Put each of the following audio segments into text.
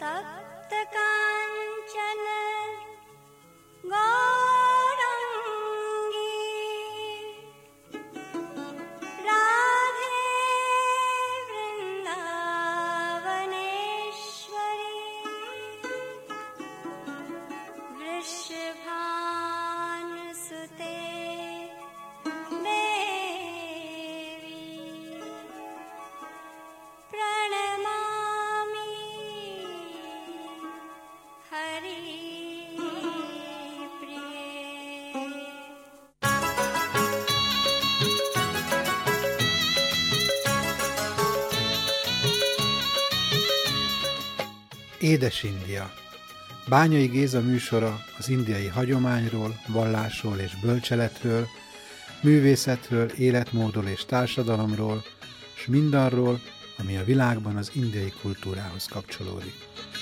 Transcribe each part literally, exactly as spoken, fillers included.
Édes India. Bányai Géza műsora az indiai hagyományról, vallásról és bölcseletről, művészetről, életmódról és társadalomról, s mindarról, ami a világban az indiai kultúrához kapcsolódik.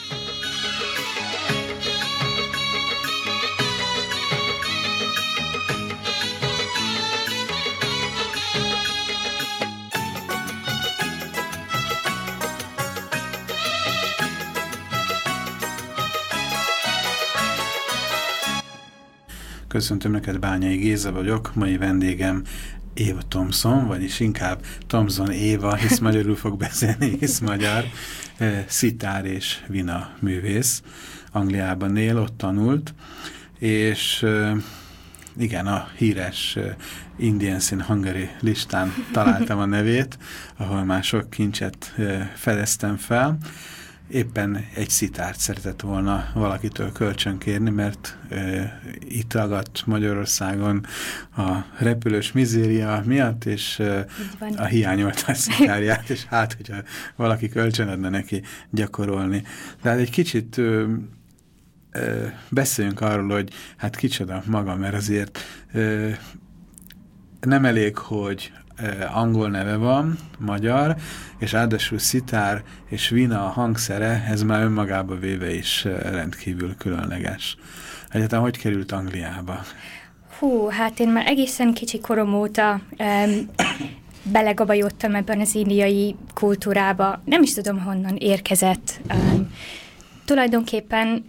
Köszöntöm neked, Bányai Géza vagyok, mai vendégem Éva Thompson, vagyis inkább Thompson Éva, hisz magyarul fog beszélni, hisz magyar, szitár és vina művész. Angliában él, ott tanult, és igen, a híres Indians in Hungary listán találtam a nevét, ahol már sok kincset fedeztem fel. Éppen egy szitárt szeretett volna valakitől kölcsönkérni, mert e, itt ragadt Magyarországon a repülős mizéria miatt, és e, a hiányolta a szitárját, és hát, hogyha valaki kölcsön adna neki gyakorolni. De hát egy kicsit e, e, beszéljünk arról, hogy hát kicsoda maga, mert azért e, nem elég, hogy angol neve van, magyar, és ráadásul szitár és vina a hangszere, ez már önmagába véve is rendkívül különleges. Egyáltalán hogy került Angliába? Hú, hát én már egészen kicsi korom óta um, belegabajodtam ebben az indiai kultúrába. Nem is tudom, honnan érkezett. Um, tulajdonképpen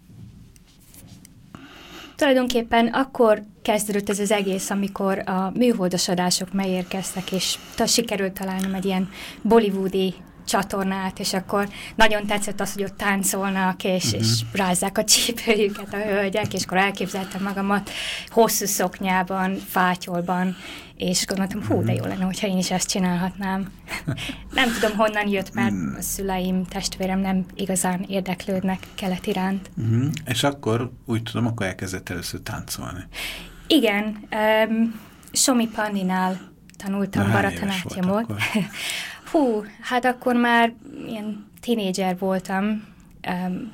Tulajdonképpen akkor kezdődött ez az egész, amikor a műholdasodások megérkeztek, és ta sikerült találnom egy ilyen bollywoodi csatornát, és akkor nagyon tetszett az, hogy ott táncolnak, és, uh-huh. és rázzák a csípőjüket a hölgyek, és akkor elképzeltem magamat hosszú szoknyában, fátyolban, és gondoltam, hú, de jó lenne, hogyha én is ezt csinálhatnám. Nem tudom, honnan jött, mert a szüleim, testvérem nem igazán érdeklődnek kelet iránt. Uh-huh. És akkor, úgy tudom, akkor elkezdett először táncolni. Igen, um, Somi Pandinál tanultam Bharatanatyamot. Hú, hát akkor már ilyen tínédzser voltam, um,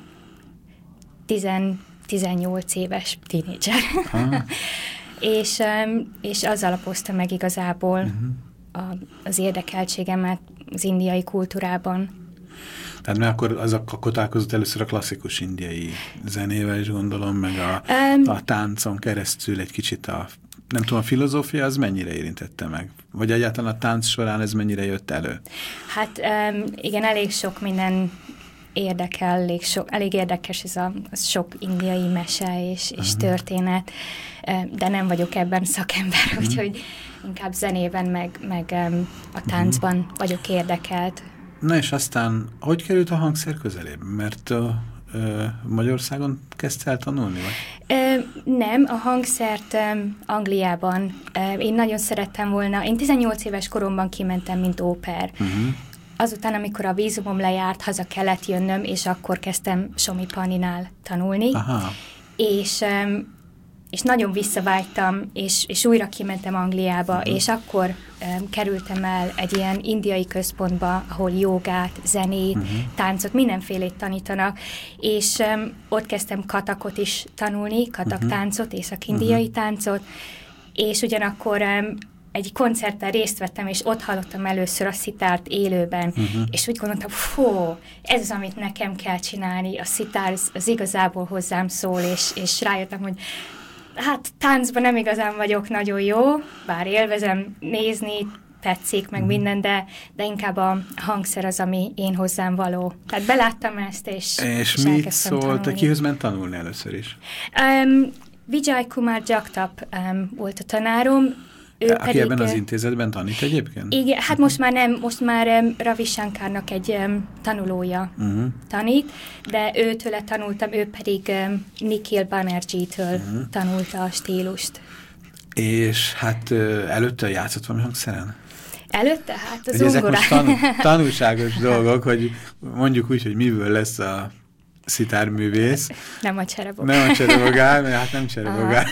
tizennyolc éves tínédzser. és, um, és az alapozta meg igazából uh-huh. a, az érdekeltségemet az indiai kultúrában. Tehát mert akkor, az akkor találkozott először a klasszikus indiai zenével is gondolom, meg a, um, a táncon keresztül egy kicsit a, nem tudom, a filozófia az mennyire érintette meg? Vagy egyáltalán a tánc során ez mennyire jött elő? Hát um, igen, elég sok minden érdekel, elég, so, elég érdekes ez a az sok indiai mese és, és uh-huh. történet, de nem vagyok ebben szakember, uh-huh. úgyhogy inkább zenében meg, meg um, a táncban uh-huh. vagyok érdekelt. Na és aztán, hogy került a hangszer közelébe? Mert uh, uh, Magyarországon kezdte el tanulni? Vagy? Uh, nem, a hangszert um, Angliában. Uh, én nagyon szerettem volna. Én tizennyolc éves koromban kimentem, mint au pair. Uh-huh. Azután, amikor a vízumom lejárt, haza kellett jönnöm, és akkor kezdtem Somi Pandinál tanulni. Aha. És... Um, és nagyon visszavágytam, és, és újra kimentem Angliába, uh-huh. és akkor um, kerültem el egy ilyen indiai központba, ahol jogát, zenét, uh-huh. táncot, mindenfélét tanítanak, és um, ott kezdtem katakot is tanulni, katak uh-huh. táncot, észak-indiai uh-huh. táncot, és ugyanakkor um, egy koncerten részt vettem, és ott hallottam először a szitárt élőben, uh-huh. és úgy gondoltam, fó, ez az, amit nekem kell csinálni, a szitár az, az igazából hozzám szól, és, és rájöttem, hogy hát táncban nem igazán vagyok nagyon jó, bár élvezem nézni, tetszik, meg uh-huh. minden, de, de inkább a hangszer az, ami én hozzám való. Tehát beláttam ezt, és És, és mit szólt, kihoz ment tanulni először is? Um, Vijay Kumar Jagtap um, volt a tanárom. Ő Aki pedig, ebben az intézetben tanít egyébként? Igen, hát most már nem, most már um, Ravi Shankarnak egy um, tanulója uh-huh. tanít, de őtőle tanultam, ő pedig um, Nikhil Banerjee-től uh-huh. tanulta a stílust. És hát előtte játszott valami hangszeren? Előtte? Hát az zongorán. Ezek most tanul, tanulságos dolgok, hogy mondjuk úgy, hogy miből lesz a szitárművész. Nem a cserebogár. Nem a cserebogár, mert hát nem cserebogár.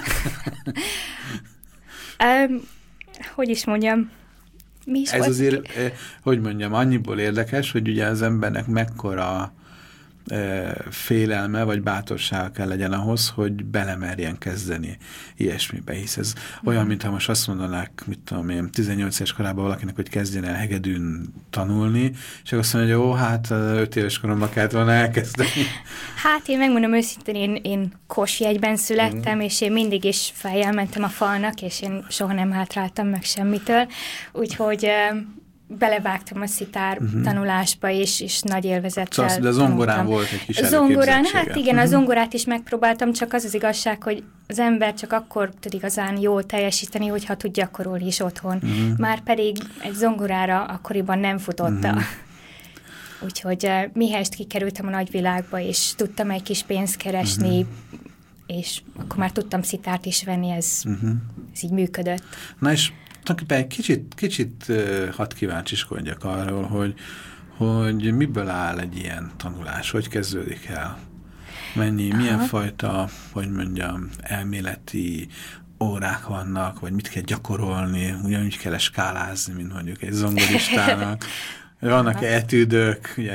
um, hogy is mondjam, mi is Ez volt? azért, eh, hogy mondjam, annyiból érdekes, hogy ugye az embernek mekkora eh, félelme vagy bátorsága kell legyen ahhoz, hogy belemerjen kezdeni ilyesmibe, hisz ez mm. olyan, mintha most azt mondanák, mit tudom én, tizennyolc éves korában valakinek, hogy kezdjen el hegedűn tanulni, és azt mondja, hogy jó, hát öt éves koromban kellett volna elkezdeni. Hát én megmondom őszintén, én, én Kosjegyben születtem, mm. és én mindig is fejjel mentem a falnak, és én soha nem hátráltam meg semmitől, úgyhogy belevágtam a szitár uh-huh. tanulásba, és, és nagy élvezettel szóval, de zongorán tanultam. Volt egy kis zongorán, hát igen, uh-huh. a zongorát is megpróbáltam, csak az az igazság, hogy az ember csak akkor tud igazán jól teljesíteni, hogyha tud gyakorolni is otthon. Uh-huh. Már pedig egy zongorára akkoriban nem futotta. Uh-huh. Úgyhogy uh, mihelyest kikerültem a nagyvilágba, és tudtam egy kis pénzt keresni, uh-huh. és akkor már tudtam szitárt is venni, ez, uh-huh. ez így működött. Na és egy kicsit, kicsit uh, hadd kíváncsiskodjak arról, hogy, hogy miből áll egy ilyen tanulás, hogy kezdődik el? Mennyi, Aha. milyen fajta, hogy mondjam, elméleti órák vannak, vagy mit kell gyakorolni, ugyanúgy kell skálázni, mint mondjuk egy zongoristának. Vannak etüdök, ugye?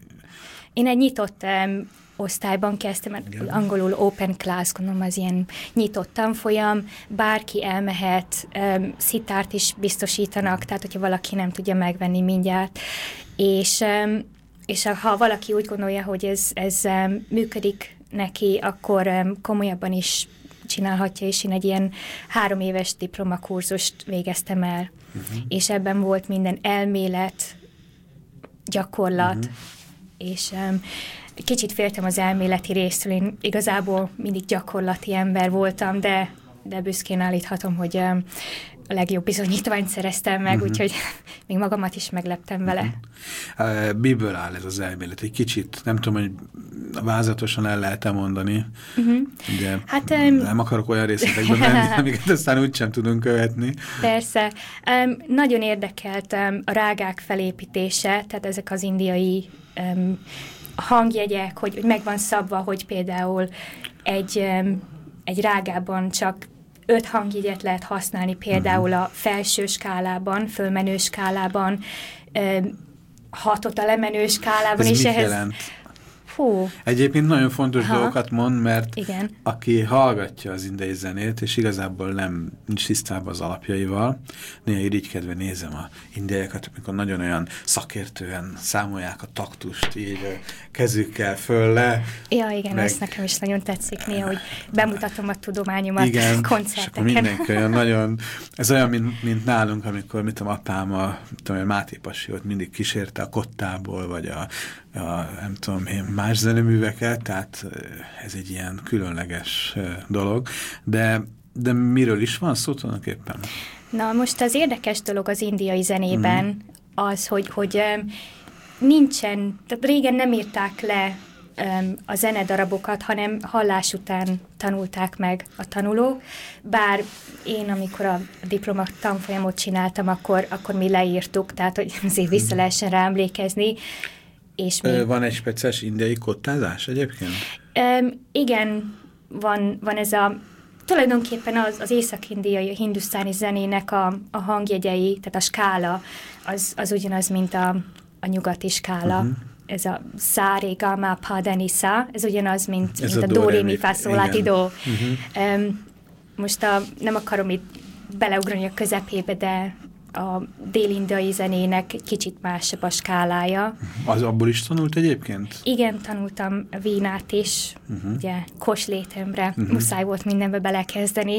Én egy nyitott um, osztályban kezdtem, mert igen. angolul open class, gondolom az ilyen nyitott tanfolyam, bárki elmehet, um, szitárt is biztosítanak, tehát hogyha valaki nem tudja megvenni mindjárt, és, um, és ha valaki úgy gondolja, hogy ez, ez um, működik neki, akkor um, komolyabban is csinálhatja, és én egy ilyen három éves diplomakurzust végeztem el, uh-huh. és ebben volt minden elmélet, gyakorlat, uh-huh. és um, kicsit féltem az elméleti résztől, én igazából mindig gyakorlati ember voltam, de, de büszkén állíthatom, hogy um, a legjobb bizonyítványt szereztem meg, uh-huh. úgyhogy még magamat is megleptem vele. Uh-huh. Miből áll ez az elmélet? Egy kicsit, nem tudom, hogy vázatosan el lehet-e mondani, uh-huh. de hát, um, nem akarok olyan részletekben menni, amiket aztán úgysem tudunk követni. Persze. Um, nagyon érdekelt um, a rágák felépítése, tehát ezek az indiai um, hangjegyek, hogy, hogy meg van szabva, hogy például egy, um, egy rágában csak öt hangjegyet lehet használni, például a felső skálában, fölmenő skálában, um, hatot a lemenő skálában. Ez és mit ehhez jelent? Hú. Egyébként nagyon fontos Aha. dolgokat mond, mert Igen. aki hallgatja az indiai zenét, és igazából nem nincs tisztában az alapjaival, néha irigykedve nézem a indiaiakat, amikor nagyon olyan szakértően számolják a taktust, így kezükkel föl le. Ja, igen, meg... ez nekem is nagyon tetszik néha, hogy bemutatom a tudományomat igen, koncerteken. Igen, mindenki olyan nagyon, ez olyan, mint, mint nálunk, amikor mit tudom, apám a, tudom, a Máté Pasi ott mindig kísérte a kottából, vagy a a, nem tudom én, más zeneműveket, tehát ez egy ilyen különleges dolog, de, de miről is van szó tulajdonképpen? Na most az érdekes dolog az indiai zenében mm. az, hogy, hogy nincsen, tehát régen nem írták le a zenedarabokat, hanem hallás után tanulták meg a tanulók, bár én, amikor a diploma tanfolyamot csináltam, akkor, akkor mi leírtuk, tehát hogy azért vissza lehessen rá emlékezni. És még... Van egy speciális indiai kottázás egyébként? Um, igen, van, van ez a, tulajdonképpen az, az észak-indiai, a hindusztáni zenének a, a hangjegyei, tehát a skála, az, az ugyanaz, mint a, a nyugati skála. Uh-huh. Ez a szá, ré, gá, má, pá, de, ni, szá, ez ugyanaz, mint, mint a, a do, ré, mi, fá, szó, lá, ti, do. Uh-huh. Um, most a, nem akarom itt beleugrani a közepébe, de a dél-indiai zenének kicsit másabb a skálája. Az abból is tanult egyébként? Igen, tanultam a vínát is, uh-huh. ugye koslétemre, uh-huh. muszáj volt mindenbe belekezdeni,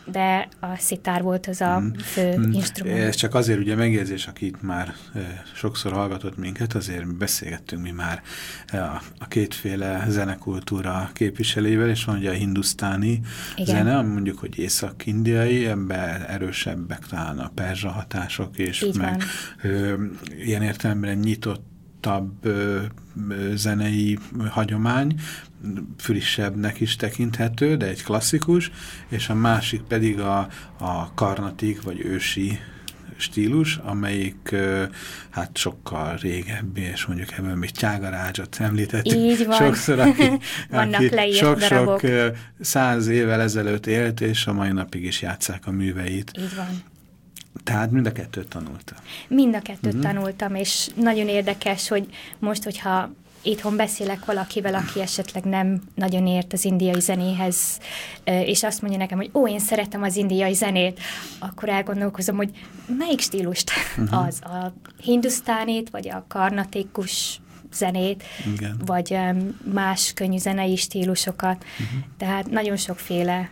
de a szitár volt az a fő mm. instrument. Ez csak azért ugye megjegyzés, aki itt már e, sokszor hallgatott minket, azért beszélgettünk mi már e, a, a kétféle zenekultúra képviselével, és van ugye a hindusztáni Igen. zene, ami mondjuk, hogy észak-indiai, ebben erősebbek talán a perzsa hatások, és Így meg ö, ilyen értelemben nyitott Ö, ö, zenei hagyomány, frissebbnek is tekinthető, de egy klasszikus, és a másik pedig a, a karnatik vagy ősi stílus, amelyik ö, hát sokkal régebbi, és mondjuk ebből még Tyagaraja-t említettük. Így van. Sokszor, aki, aki sok-sok száz évvel ezelőtt élt, és a mai napig is játsszák a műveit. Így van. Tehát mind a kettőt tanultam. Mind a kettőt uh-huh. tanultam, és nagyon érdekes, hogy most, hogyha itthon beszélek valakivel, aki esetleg nem nagyon ért az indiai zenéhez, és azt mondja nekem, hogy ó, én szeretem az indiai zenét, akkor elgondolkozom, hogy melyik stílust? Uh-huh. Az a hindusztánit, vagy a karnatikus zenét, Igen. vagy más könnyű zenei stílusokat. Uh-huh. Tehát nagyon sokféle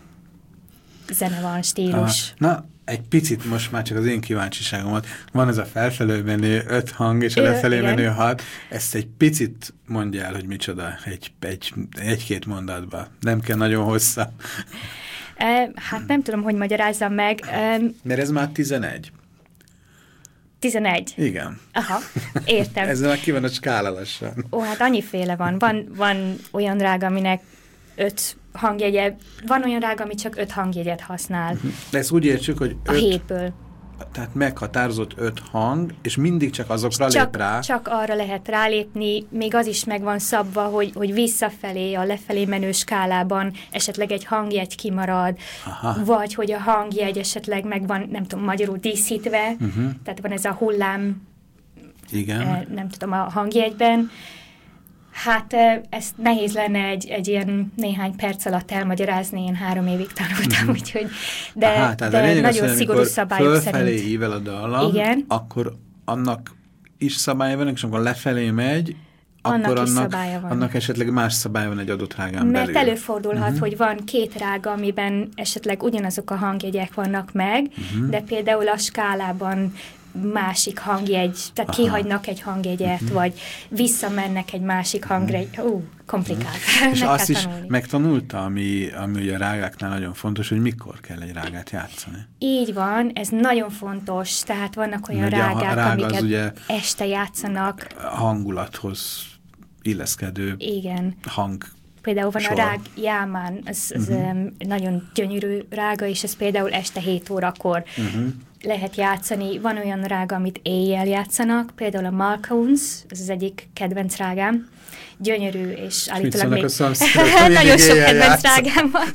zene van, stílus. Aha. Na, egy picit most már csak az én kíváncsiságomat. Van ez a felfelé menő öt hang, és a lefelé igen. menő hat. Ezt egy picit mondja el, hogy micsoda egy, egy, egy-két mondatban. Nem kell nagyon hossza. E, hát nem tudom, hogy magyarázzam meg. E, Mert ez már tizenegy. tizenegy? Igen. Aha, értem. Ez már ki van a skála lassan. Ó, hát annyiféle van. Van, van olyan rága, aminek öt hangjegye, van olyan rága, ami csak öt hangjegyet használ. De ezt úgy értsük, hogy öt, a hétből. Tehát meghatározott öt hang, és mindig csak azokra csak, lép rá. Csak arra lehet rálépni, még az is meg van szabva, hogy, hogy visszafelé, a lefelé menő skálában esetleg egy hangjegy kimarad, Aha. vagy hogy a hangjegy esetleg meg van, nem tudom, magyarul díszítve, uh-huh. tehát van ez a hullám, Igen. Eh, nem tudom, a hangjegyben. Hát ezt nehéz lenne egy, egy ilyen néhány perc alatt elmagyarázni, én három évig tanultam, mm. úgyhogy, de, Aha, de nagyon az, szigorú szabályok szerint. Fölfelé ível a dallam, Igen. akkor annak is szabálya van, és amikor lefelé megy, annak akkor is annak, szabálya van. annak esetleg más szabálya van egy adott rágán Mert belül. előfordulhat, uh-huh. hogy van két rága, amiben esetleg ugyanazok a hangjegyek vannak meg, uh-huh. de például a skálában másik hangjegy, tehát Aha. kihagynak egy hangjegyet, uh-huh. vagy visszamennek egy másik hangjegy. Ú, uh, komplikált. Uh-huh. És azt is megtanulta, ami, ami ugye a rágáknál nagyon fontos, hogy mikor kell egy rágát játszani. Így van, ez nagyon fontos, tehát vannak olyan ugye rágák, rág amiket ugye este játszanak. Hangulathoz illeszkedő Igen. hang. Például van Sor. a rág Jámán, ez, ez uh-huh. um, nagyon gyönyörű rága, és ez például este hét órakor uh-huh. lehet játszani. Van olyan rága, amit éjjel játszanak, például a Malkauns, ez az egyik kedvenc rágám. Gyönyörű, és állítólag még nagyon sok kedvenc rágám van.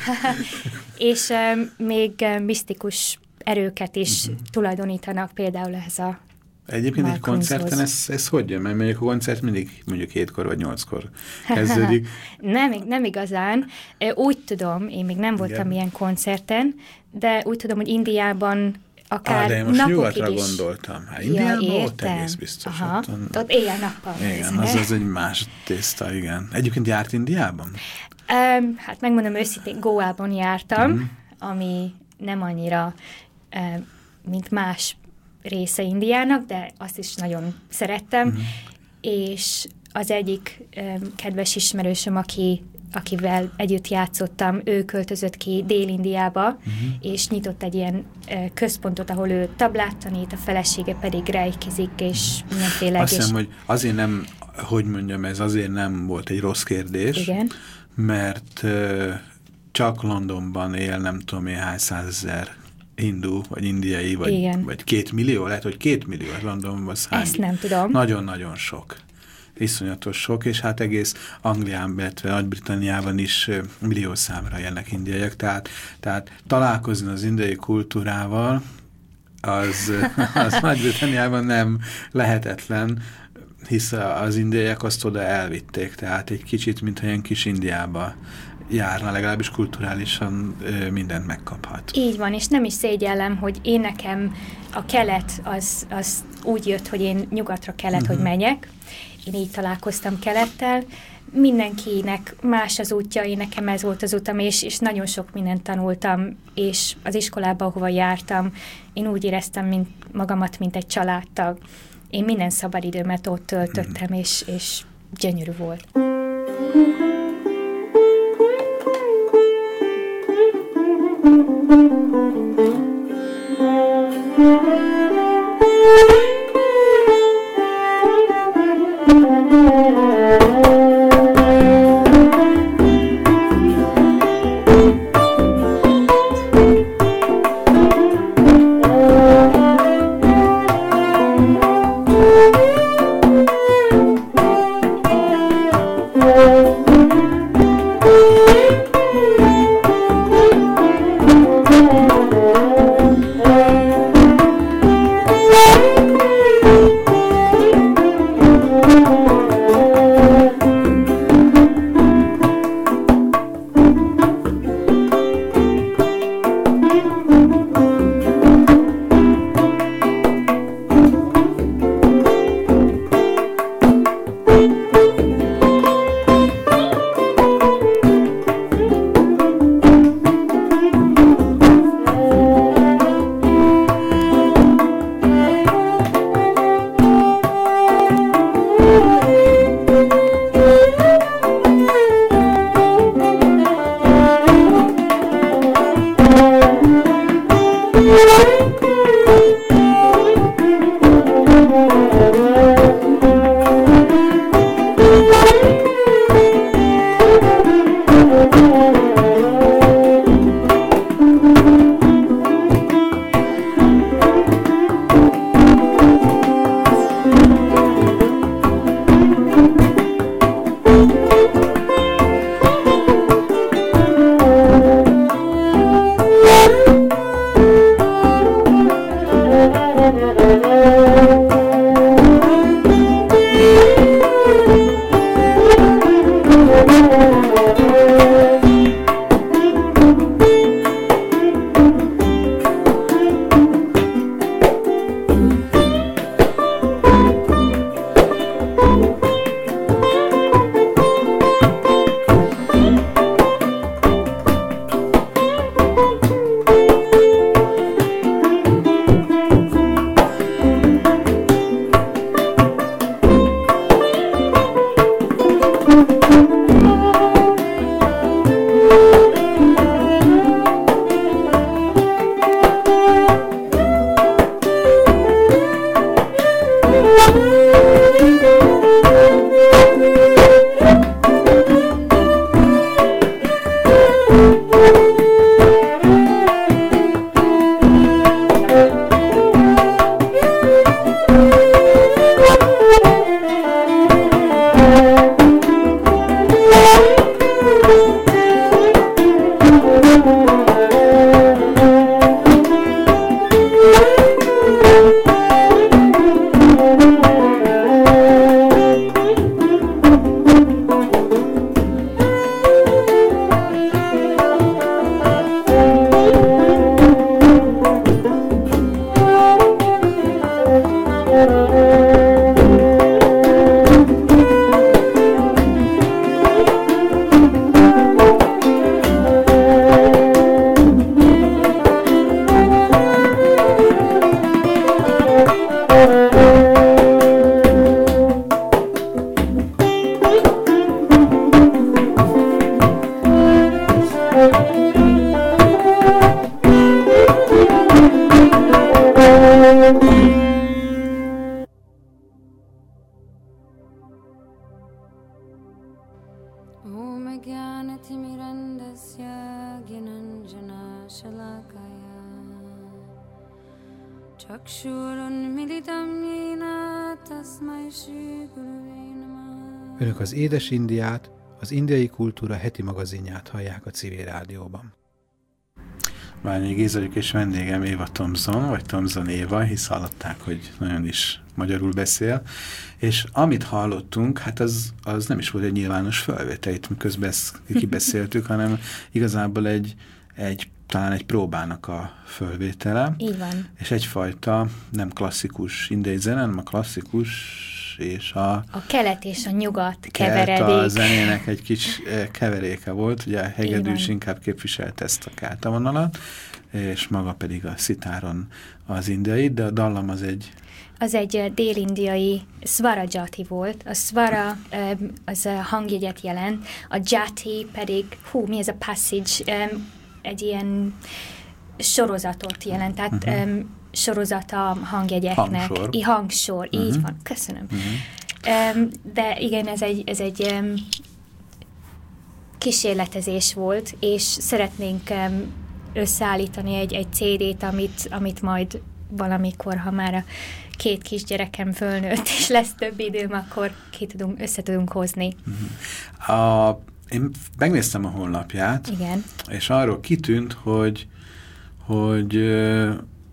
És um, még um, misztikus erőket is uh-huh. tulajdonítanak például ehhez a Egyébként egy koncerten ez, ez hogy jön? Mert mondjuk a koncert mindig mondjuk hétkor vagy nyolckor kezdődik. nem, nem igazán. Úgy tudom, én még nem voltam Igen. ilyen koncerten, de úgy tudom, hogy Indiában akár ah, de én most nyugatra is. gondoltam. Hát Indiában ja, ott egész biztos. Aha, ott, ott éjjel-nappal. Igen, az, az egy más tészta, igen. Egyébként járt Indiában? Um, hát megmondom őszintén, Goában jártam, uh-huh. ami nem annyira, um, mint más része Indiának, de azt is nagyon szerettem, uh-huh. és az egyik um, kedves ismerősöm, aki, akivel együtt játszottam, ő költözött ki Dél-Indiába, uh-huh. és nyitott egy ilyen uh, központot, ahol ő tablát tanít, a felesége pedig rejkizik, és mindenféle... Azt hiszem, hogy azért nem, hogy mondjam, ez azért nem volt egy rossz kérdés, Igen. mert uh, csak Londonban él nem tudom én hány százezer hindu, vagy indiai, vagy, vagy két millió, lehet, hogy két millió, Londonban száll. Ezt nem tudom. Nagyon-nagyon sok. Iszonyatos sok, és hát egész Angliában, illetve Nagy-Britanniában is millió számra élnek indiaiak, tehát, tehát találkozni az indiai kultúrával, az, az Nagy-Britanniában nem lehetetlen, hisz az indiaiak azt oda elvitték, tehát egy kicsit, mintha ilyen kis Indiába járna, legalábbis kulturálisan ö, mindent megkaphat. Így van, és nem is szégyellem, hogy én nekem a kelet az, az úgy jött, hogy én nyugatra kellett, uh-huh. hogy menjek. Én így találkoztam kelettel. Mindenkinek más az útja, én nekem ez volt az utam, és, és nagyon sok mindent tanultam, és az iskolában, ahova jártam, én úgy éreztem mint magamat, mint egy családtag. Én minden szabadidőmet ott töltöttem, uh-huh. és, és gyönyörű volt. Önök az Édes Indiát, az Indiai Kultúra heti magazinját hallják a Civil Rádióban. Bányai Géza vagyok, és vendégem Éva Thompson, vagy Thompson Éva, hisz hallották, hogy nagyon is magyarul beszél, és amit hallottunk, hát az, az nem is volt egy nyilvános felvétel, itt miközben ezt kibeszéltük, hanem igazából egy, egy talán egy próbának a fölvétele. Így van. És egyfajta nem klasszikus indiai zene, hanem a klasszikus és a... A kelet és a nyugat keveredék. A zenének egy kis keveréke volt, ugye a hegedűs inkább képviselte ezt a kálta vonalat, és maga pedig a szitáron az indiai, de a dallam az egy... Az egy dél-indiai Svarajati volt. A Svara az hangjegyet jelent, a Jati pedig, hú, mi ez a passage, egy ilyen sorozatot jelent, tehát uh-huh. um, sorozat a hangjegyeknek. Hangsor. I hangsor, uh-huh. így van, köszönöm. Uh-huh. Um, de igen, ez egy, ez egy um, kísérletezés volt, és szeretnénk um, összeállítani egy, egy cé dét, amit, amit majd valamikor, ha már a két kisgyerekem fölnőtt, és lesz több időm, akkor ki tudunk, össze tudunk hozni. Uh-huh. A Én megnéztem a honlapját, igen. És arról kitűnt, hogy, hogy ö,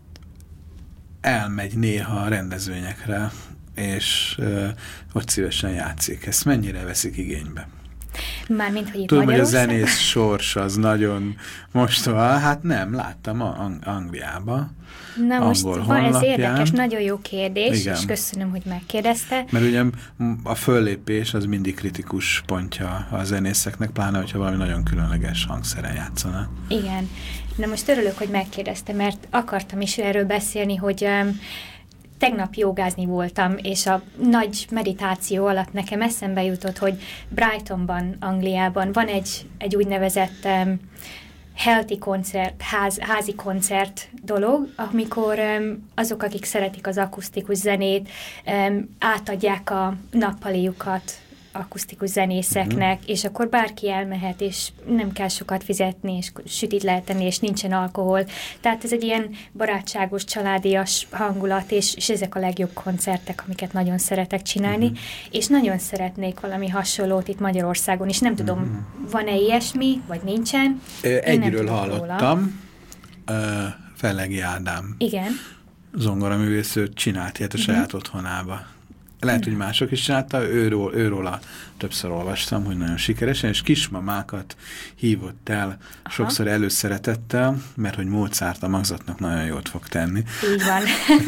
elmegy néha a rendezvényekre, és ö, ott szívesen játszik. Ezt mennyire veszik igénybe? Mármint, hogy itt Tudom, hogy a Magyarország... zenész sors az nagyon mostoha. Hát nem, láttam a Ang Angliába. Na most van, ez érdekes, nagyon jó kérdés, igen. És köszönöm, hogy megkérdezte. Mert ugye a föllépés az mindig kritikus pontja a zenészeknek, pláne, hogyha valami nagyon különleges hangszeren játszana. Igen. Na most örülök, hogy megkérdezte, mert akartam is erről beszélni, hogy um, tegnap jogázni voltam, és a nagy meditáció alatt nekem eszembe jutott, hogy Brightonban, Angliában van egy, egy úgynevezett um, healthy koncert, ház, házi koncert dolog, amikor um, azok, akik szeretik az akusztikus zenét, um, átadják a nappaliukat akusztikus zenészeknek, mm. és akkor bárki elmehet, és nem kell sokat fizetni, és sütit lehet tenni, és nincsen alkohol. Tehát ez egy ilyen barátságos, családias hangulat, és, és ezek a legjobb koncertek, amiket nagyon szeretek csinálni, mm. és nagyon szeretnék valami hasonlót itt Magyarországon, és nem tudom, mm. van-e ilyesmi, vagy nincsen. Egyről hallottam, uh, Fellegi Ádám. Igen. Zongoraművész, ő csinált ilyet a saját mm-hmm. otthonába. Lehet, hogy mások is csinálta, őról, őróla többször olvastam, hogy nagyon sikeresen, és kismamákat hívott el, aha. sokszor előszeretettel, mert hogy Mozart a magzatnak nagyon jót fog tenni. Így van.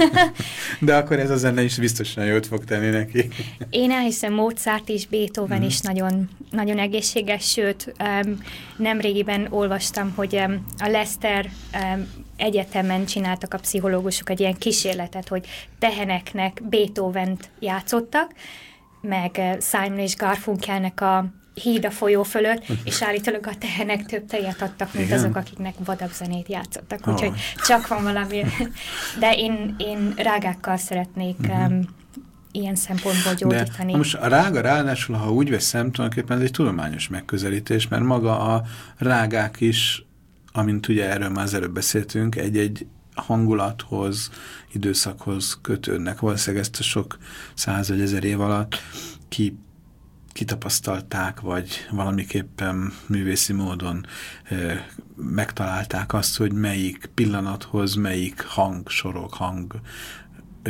De akkor ez a zene is biztosan jót fog tenni neki. Én elhiszem, Mozart és Beethoven mm. is nagyon, nagyon egészséges, sőt, um, nemrégiben olvastam, hogy um, a Leicester um, egyetemen csináltak a pszichológusok egy ilyen kísérletet, hogy teheneknek Beethovent játszottak, meg Simon és Garfunkelnek a Híd a folyó fölött, és állítólag a tehenek több tejet adtak, mint igen. azok, akiknek vadabb zenét játszottak. Úgyhogy oh. csak van valami. De én, én rágákkal szeretnék uh-huh. um, ilyen szempontból gyógyítani. De most a rága ráadásul, ha úgy veszem, tulajdonképpen ez egy tudományos megközelítés, mert maga a rágák is, amint ugye erről már az előbb beszéltünk, egy-egy hangulathoz, időszakhoz kötődnek. Valószínűleg ezt a sok száz vagy ezer év alatt ki, kitapasztalták, vagy valamiképpen művészi módon e, megtalálták azt, hogy melyik pillanathoz, melyik hangsorok, hang, e,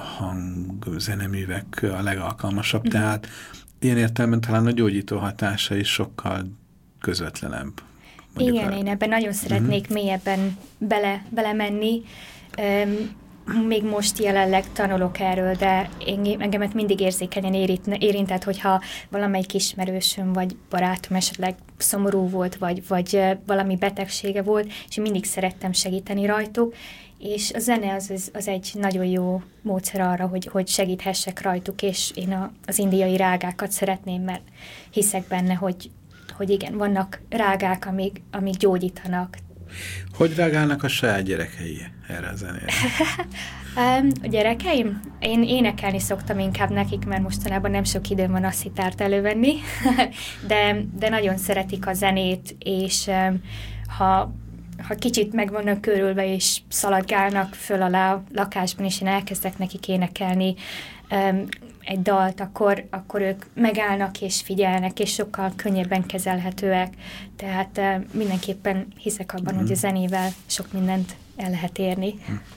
hangzeneművek a legalkalmasabb. Mm-hmm. Tehát ilyen értelemben talán a gyógyító hatása is sokkal közvetlenebb. Igen, a... én ebben nagyon szeretnék uh-huh. mélyebben bele, belemenni. Um, még most jelenleg tanulok erről, de én, engemet mindig érzékenyen érint, érintett, hogyha valamelyik ismerősöm vagy barátom esetleg szomorú volt, vagy, vagy valami betegsége volt, és én mindig szerettem segíteni rajtuk, és a zene az, az, az egy nagyon jó módszer arra, hogy, hogy segíthessek rajtuk, és én a, az indiai rágákat szeretném, mert hiszek benne, hogy hogy igen, vannak rágák, amik, amik gyógyítanak. Hogy rágálnak a saját gyerekei erre a zenére? um, a gyerekeim? Én énekelni szoktam inkább nekik, mert mostanában nem sok időm van a szitárt elővenni, de, de nagyon szeretik a zenét, és um, ha, ha kicsit meg vannak körülve, és szaladgálnak föl alá a lakásban, és én elkezdek nekik énekelni, egy dalt, akkor, akkor ők megállnak és figyelnek, és sokkal könnyebben kezelhetőek. Tehát mindenképpen hiszek abban, mm. hogy a zenével sok mindent el lehet érni.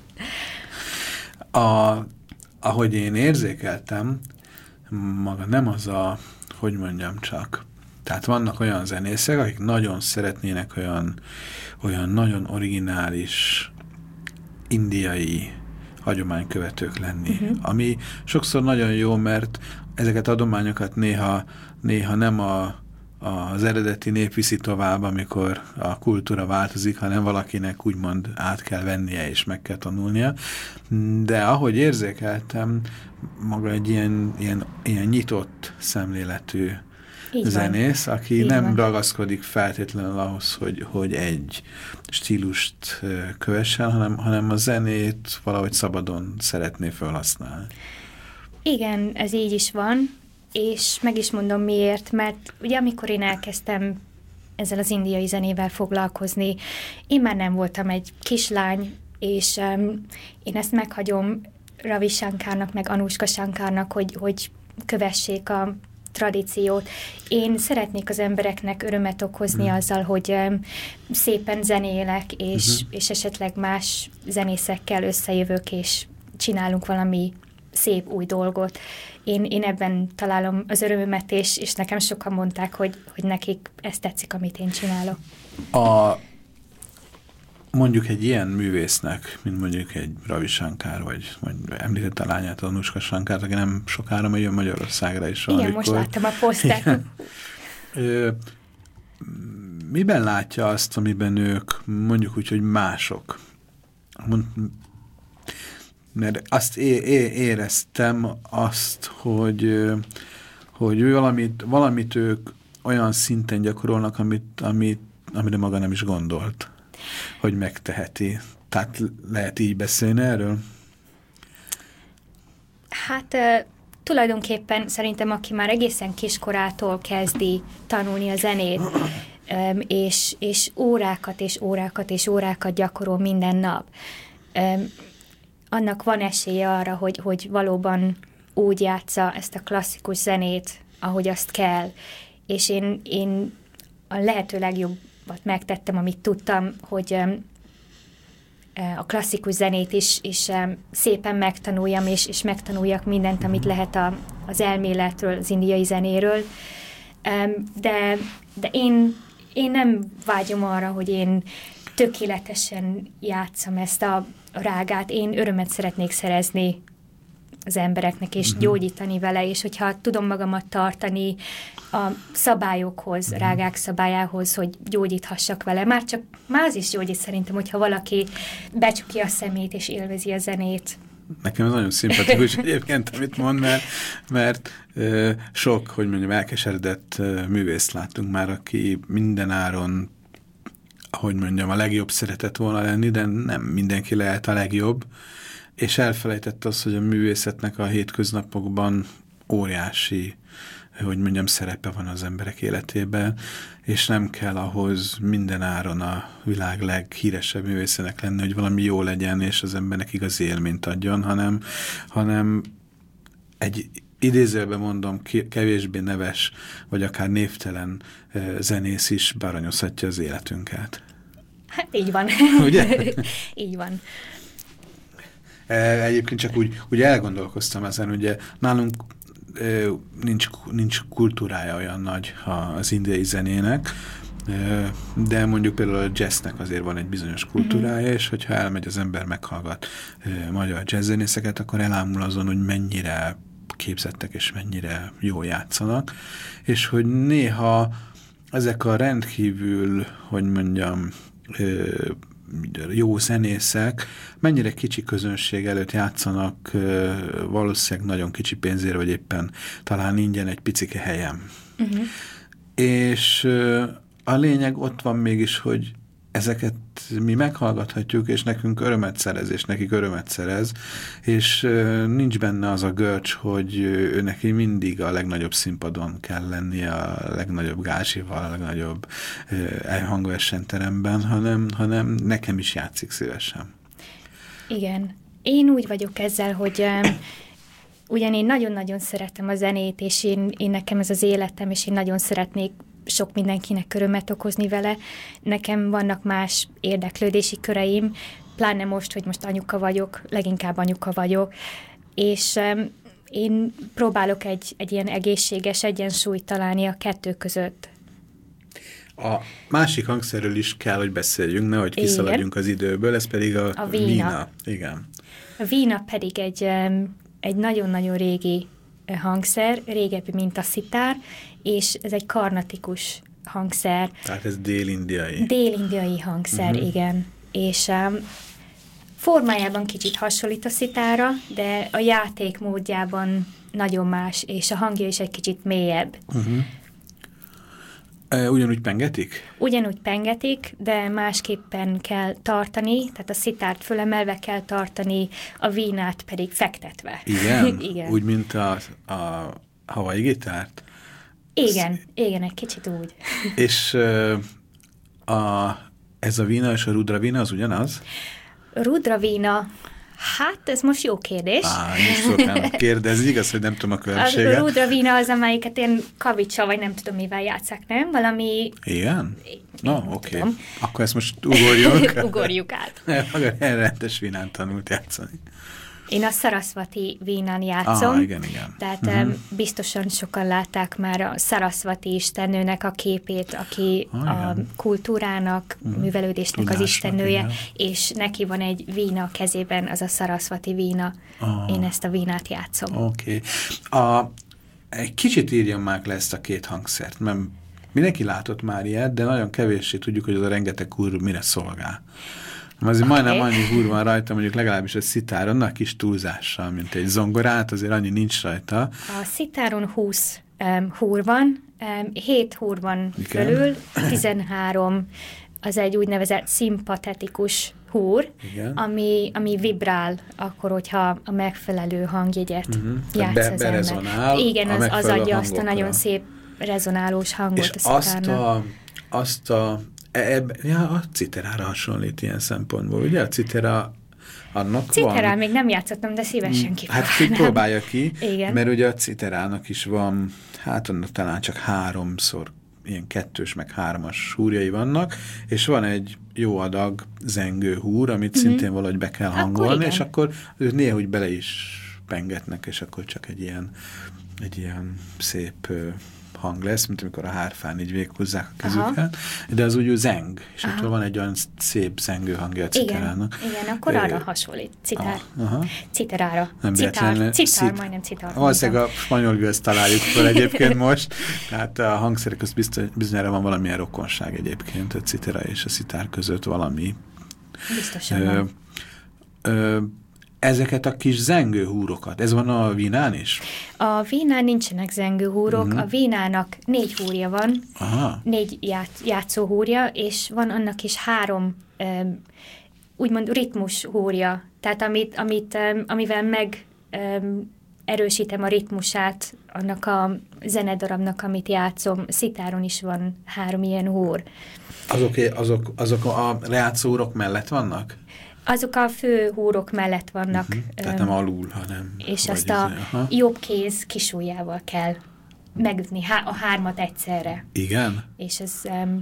A, ahogy én érzékeltem, maga nem az a, hogy mondjam csak, tehát vannak olyan zenészek, akik nagyon szeretnének olyan, olyan nagyon originális indiai hagyománykövetők lenni, uh-huh. ami sokszor nagyon jó, mert ezeket adományokat néha, néha nem a, az eredeti nép viszi tovább, amikor a kultúra változik, hanem valakinek úgymond át kell vennie és meg kell tanulnia. De ahogy érzékeltem, maga egy ilyen, ilyen, ilyen nyitott szemléletű így zenész, van. Aki így nem van. Ragaszkodik feltétlenül ahhoz, hogy, hogy egy stílust kövessen, hanem, hanem a zenét valahogy szabadon szeretné felhasználni. Igen, ez így is van, és meg is mondom miért, mert ugye amikor én elkezdtem ezzel az indiai zenével foglalkozni, én már nem voltam egy kislány, és um, én ezt meghagyom Ravi Shankarnak, meg Anushka Shankarnak, hogy, hogy kövessék a tradíciót. Én szeretnék az embereknek örömet okozni mm. azzal, hogy um, szépen zenélek, és, uh-huh. és esetleg más zenészekkel összejövök, és csinálunk valami szép új dolgot. Én, én ebben találom az örömömet, és, és nekem sokan mondták, hogy, hogy nekik ezt tetszik, amit én csinálok. A, mondjuk egy ilyen művésznek, mint mondjuk egy Ravi Shankar, vagy, vagy említette a lányát, Anushka Shankart, aki nem sokára majd jön Magyarországra is. Igen, valamikor. Most láttam a posztert. Miben látja azt, amiben ők mondjuk úgy, hogy mások? Mond, mert azt é é éreztem azt, hogy, hogy valamit, valamit ők olyan szinten gyakorolnak, amit, amit, amire maga nem is gondolt, hogy megteheti. Tehát lehet így beszélni erről? Hát tulajdonképpen szerintem, aki már egészen kiskorától kezdi tanulni a zenét, és, és órákat és órákat és órákat gyakorol minden nap, annak van esélye arra, hogy, hogy valóban úgy játsza ezt a klasszikus zenét, ahogy azt kell. És én, én a lehető legjobbat megtettem, amit tudtam, hogy a klasszikus zenét is, is szépen megtanuljam, és, és megtanuljak mindent, amit lehet a, az elméletről, az indiai zenéről. De, de én, én nem vágyom arra, hogy én tökéletesen játszom ezt a rágát. Én örömet szeretnék szerezni az embereknek, és uh-huh. gyógyítani vele, és hogyha tudom magamat tartani a szabályokhoz, uh-huh. rágák szabályához, hogy gyógyíthassak vele. Már csak már az is gyógyít szerintem, hogyha valaki becsukja a szemét, és élvezi a zenét. Nekem ez nagyon szimpatikus egyébként, amit mond, mert, mert ö, sok, hogy mondjam, elkeseredett ö, művészt láttunk már, aki mindenáron, hogy mondjam, a legjobb szeretett volna lenni, de nem mindenki lehet a legjobb, és elfelejtette azt, hogy a művészetnek a hétköznapokban óriási, hogy mondjam, szerepe van az emberek életében, és nem kell ahhoz mindenáron a világ leghíresebb művészének lenni, hogy valami jó legyen, és az embernek igazi élményt adjon, hanem, hanem egy idézőben mondom, kevésbé neves, vagy akár névtelen zenész is bearanyozhatja az életünket. Hát így van. Ugye? Így van. Egyébként csak úgy, úgy elgondolkoztam ezen, ugye nálunk nincs, nincs kultúrája olyan nagy az indiai zenének, de mondjuk például a jazznek azért van egy bizonyos kultúrája, mm-hmm. és hogyha elmegy az ember, meghallgat magyar jazzzenészeket, akkor elámul azon, hogy mennyire képzettek, és mennyire jól játszanak, és hogy néha ezek a rendkívül, hogy mondjam, jó zenészek mennyire kicsi közönség előtt játszanak, valószínűleg nagyon kicsi pénzért, vagy éppen talán ingyen egy picike helyen. Uh-huh. És a lényeg ott van mégis, hogy ezeket mi meghallgathatjuk, és nekünk örömet szerez, és nekik örömet szerez, és nincs benne az a görcs, hogy ő neki mindig a legnagyobb színpadon kell lennie, a legnagyobb gázsival, a legnagyobb hangversenyteremben, hanem, hanem nekem is játszik szívesen. Igen. Én úgy vagyok ezzel, hogy ugyan én nagyon-nagyon szeretem a zenét, és én, én nekem ez az életem, és én nagyon szeretnék sok mindenkinek örömet okozni vele. Nekem vannak más érdeklődési köreim, pláne most, hogy most anyuka vagyok, leginkább anyuka vagyok, és um, én próbálok egy, egy ilyen egészséges egyensúlyt találni a kettő között. A másik hangszerről is kell, hogy beszéljünk, nehogy kiszaladjunk az időből, ez pedig a, a vína. vína. Igen. A vína pedig egy, um, egy nagyon-nagyon régi hangszer, régebbi, mint a szitár, és ez egy karnatikus hangszer. Tehát ez dél-indiai. Dél-indiai hangszer, uh-huh. igen. És um, formájában kicsit hasonlít a szitára, de a játék módjában nagyon más, és a hangja is egy kicsit mélyebb. Uh-huh. E, ugyanúgy pengetik? Ugyanúgy pengetik, de másképpen kell tartani, tehát a szitárt fölemelve kell tartani, a vínát pedig fektetve. Igen? Igen. Úgy, mint a, a havai gitárt? Igen, Sz... igen, egy kicsit úgy. És a, ez a vína és a rudra vína az ugyanaz? Rudra vína, hát ez most jó kérdés. Á, most szoktam kérdezni, igaz, hogy nem tudom a különbséget. A rudra vína az, amelyiket én kavicsa, vagy nem tudom mivel játszák, nem? Valami... Igen? Na, oké. Okay. Akkor ezt most ugorjuk. Ugorjuk át. Rendes vínán tanult játszani. Én a Sarasvati vínán játszom. Ah, igen, igen. Tehát uh-huh. biztosan sokan látták már a Sarasvati istennőnek a képét, aki ah, a kultúrának, uh-huh. művelődésnek Tudásnak, az istennője, igen. És neki van egy vína a kezében, az a Sarasvati vína. Ah. Én ezt a vínát játszom. Oké. Okay. Egy kicsit írjam már le ezt a két hangszert, mert mindenki látott már ilyet, de nagyon kevéssé tudjuk, hogy az a rengeteg húr mire szolgál. Azért okay. majdnem annyi húr van rajta, mondjuk legalábbis a szitár, annak kis túlzással, mint egy zongorát, azért annyi nincs rajta. A szitáron húsz um, húr van, um, hét húr van Igen. fölül, tizenhárom az egy úgynevezett szimpatetikus húr, ami, ami vibrál akkor, hogyha a megfelelő hangjegyet uh-huh. játsz be, az ember. Igen, az, az adja azt a nagyon szép rezonálós hangot és a azt a, azt a Eb, ja, a citerára hasonlít ilyen szempontból, ugye? A citera annak Citerál van... még nem játszottam, de szívesen kipróbálnám. Hát próbálja ki, Igen. mert ugye a citerának is van, hát annak talán csak háromszor, ilyen kettős meg hármas húrjai vannak, és van egy jó adag zengő húr, amit mm-hmm. szintén valahogy be kell hangolni, akkor és akkor ők néha úgy bele is pengetnek, és akkor csak egy ilyen, egy ilyen szép... hang lesz, mint amikor a hárfán így véghúzzák a kezüket, de az úgy zeng, és Aha. attól van egy olyan szép zengő hangja a citerának. Igen, igen, akkor arra hasonlít, citár. Aha. Citerára. Nem citár, citár, cit majdnem citár. Valószínűleg a spanyol gőzt találjuk fel egyébként most, tehát a hangszerek közt bizonyára van valamilyen rokonság egyébként, a citera és a szitár között valami. Biztosan ö, ö, Ezeket a kis zengő húrokat, ez van a vínán is? A vínán nincsenek zengő húrok, uh-huh. a vínának négy húrja van, Aha. négy ját, játszó húrja, és van annak is három um, úgymond ritmus húrja, tehát amit, amit, um, amivel meg um, erősítem a ritmusát annak a zenedarabnak, amit játszom. Szitáron is van három ilyen húr. Azok, azok, azok a lejátszó húrok mellett vannak? Azok a fő húrok mellett vannak. Uh-huh. Tehát nem alul, hanem... És azt a izé, jobb kéz kisujjával kell megütni há a hármat egyszerre. Igen? És ez... Um,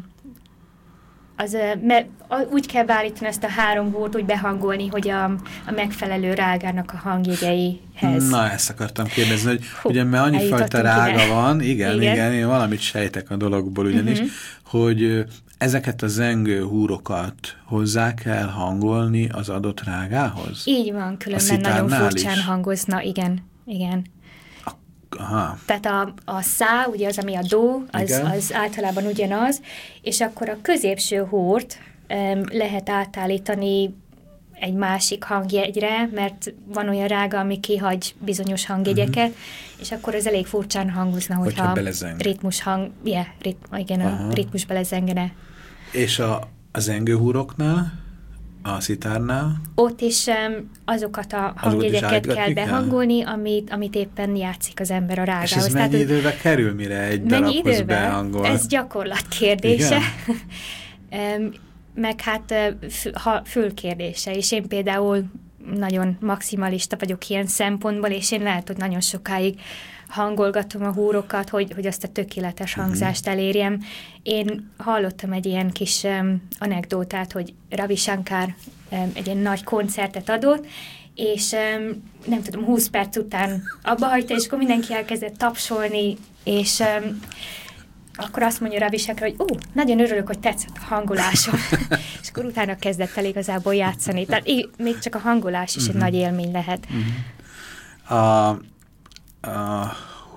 az, mert úgy kell beállítani ezt a három húrt, úgy behangolni, hogy a, a megfelelő rágának a hangjegyeihez. Na, ezt akartam kérdezni, hogy Hú, ugye mert annyifajta rága ide. van, igen, igen, igen, én valamit sejtek a dologból ugyanis, uh-huh. hogy ezeket a zengő húrokat hozzá kell hangolni az adott rágához? Így van, különben nagyon furcsán is. hangozna, igen, igen. Aha. Tehát a, a szá, ugye az, ami a do, az, az általában ugyanaz, és akkor a középső húrt um, lehet átállítani egy másik hangjegyre, mert van olyan rága, ami kihagy bizonyos hangjegyeket, uh-huh. és akkor ez elég furcsán hangozna, hogyha, hogyha ritmus hang, yeah, rit, igen, Aha. a ritmus belezengene. És a, a zengőhúroknál, a szitárnál? Ott is um, azokat a hangjegyeket kell behangolni, amit, amit éppen játszik az ember a rágához. És ez mennyi Tehát, időbe kerül, mire egy darabhoz behangol? Ez gyakorlat kérdése. um, meg hát ha fülkérdése, és én például nagyon maximalista vagyok ilyen szempontból, és én lehet, hogy nagyon sokáig hangolgatom a húrokat, hogy, hogy azt a tökéletes hangzást elérjem. Én hallottam egy ilyen kis um, anekdótát, hogy Ravi Shankar um, egy ilyen nagy koncertet adott, és um, nem tudom, húsz perc után abba hagyta, és akkor mindenki elkezdett tapsolni, és um, akkor azt mondja Ravi Shankar, hogy ú, nagyon örülök, hogy tetszett a hangolásom. És akkor utána kezdett el igazából játszani. Tehát í- még csak a hangolás is uh-huh. egy nagy élmény lehet. Uh-huh. A, a,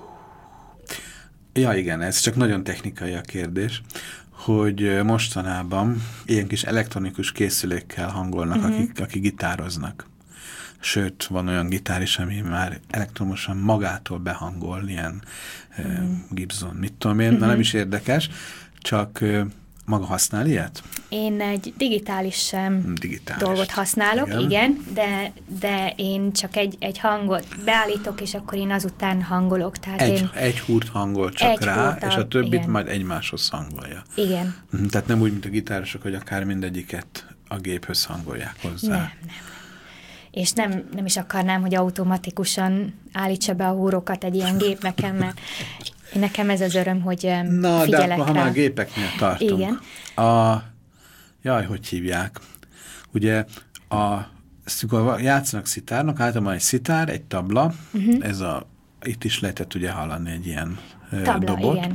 ja igen, ez csak nagyon technikai a kérdés, hogy mostanában ilyen kis elektronikus készülékkel hangolnak, uh-huh. akik, akik gitároznak. Sőt, van olyan gitár is, ami már elektromosan magától behangol, ilyen mm. uh, Gibson, mit tudom én, mm-hmm. nem is érdekes, csak uh, maga használ ilyet? Én egy digitális, um, digitális dolgot használok, igen, igen de, de én csak egy, egy hangot beállítok, és akkor én azután hangolok. Tehát egy, én egy húrt hangol csak egy rá, húrtal, és a többit igen. majd egymáshoz hangolja. Igen. Tehát nem úgy, mint a gitárosok, hogy akár mindegyiket a géphöz hangolják hozzá. Nem, nem. És nem, nem is akarnám, hogy automatikusan állítsa be a húrokat egy ilyen gép nekem, mert nekem ez az öröm, hogy Na, figyelek de rá. ha már gépeknél tartunk. Igen. A, jaj, hogy hívják? Ugye a, játszanak szitárnak, általában egy szitár, egy tabla, uh-huh. ez a, itt is lehetett ugye hallani egy ilyen tabla, dobot. Igen.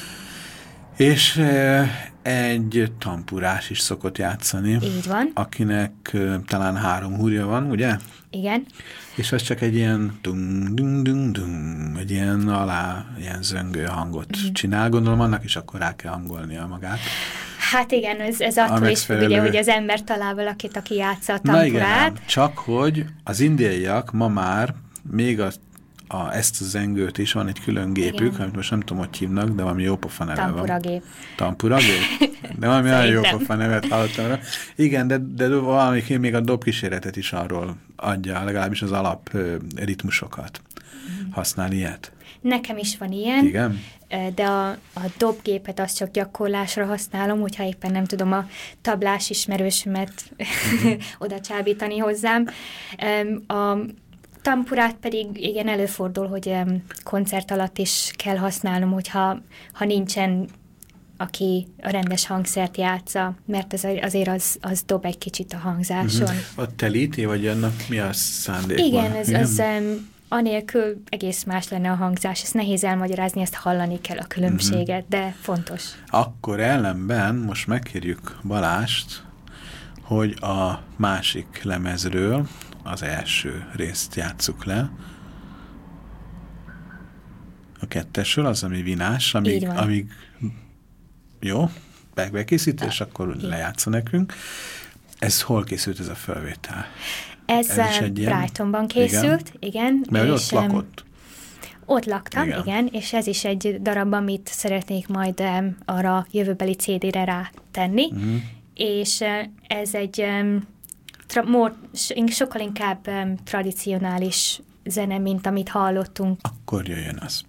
És e, egy tampurás is szokott játszani. Így van. Akinek e, talán három húrja van, ugye? Igen. És az csak egy ilyen dung, dung, dung, dung, egy ilyen alá, ilyen zöngő hangot mm. csinál. Gondolom, annak is akkor rá kell hangolnia magát. Hát igen, ez, ez attól is függ, ugye, hogy az ember talál valakit, aki játsza a tampurát. Na igen, csak hogy az indiaiak ma már még a A, ezt a zengőt is, van egy külön gépük, igen. amit most nem tudom, hogy hívnak, de valami jópofa neve van. Tampuragép. Tampuragép? De valami nagyon jópofa nevet hallottam rá. Igen, de, de valami még a dobkíséretet is arról adja, legalábbis az alap ö, ritmusokat. Használ ilyet? Nekem is van ilyen. Igen? De a, a dobgépet azt csak gyakorlásra használom, hogyha éppen nem tudom a tablás ismerősömet uh-huh. oda csábítani hozzám. A tampurát pedig igen előfordul, hogy um, koncert alatt is kell használnom, hogyha ha nincsen, aki a rendes hangszert játsza, mert az, azért az, az dob egy kicsit a hangzáson. Uh-huh. A telíti, vagy annak mi a szándék igen, van? ez, Igen, az um, anélkül egész más lenne a hangzás. Ezt nehéz elmagyarázni, ezt hallani kell a különbséget, uh-huh. de fontos. Akkor ellenben most megkérjük Balást, hogy a másik lemezről az első részt játsszuk le. A kettesről, az, ami vinás, amíg, amíg jó, megbekészítés, akkor lejátsza nekünk. Ez hol készült ez a felvétel? Ez, ez Brightonban készült, igen. igen Mert és, ott lakott? Ott laktam, igen. igen, és ez is egy darab, amit szeretnék majd um, arra jövőbeli cé dére rátenni, uh-huh. és uh, ez egy um, tra- more, sokkal inkább um, tradicionális zene, mint amit hallottunk. Akkor jöjjön az.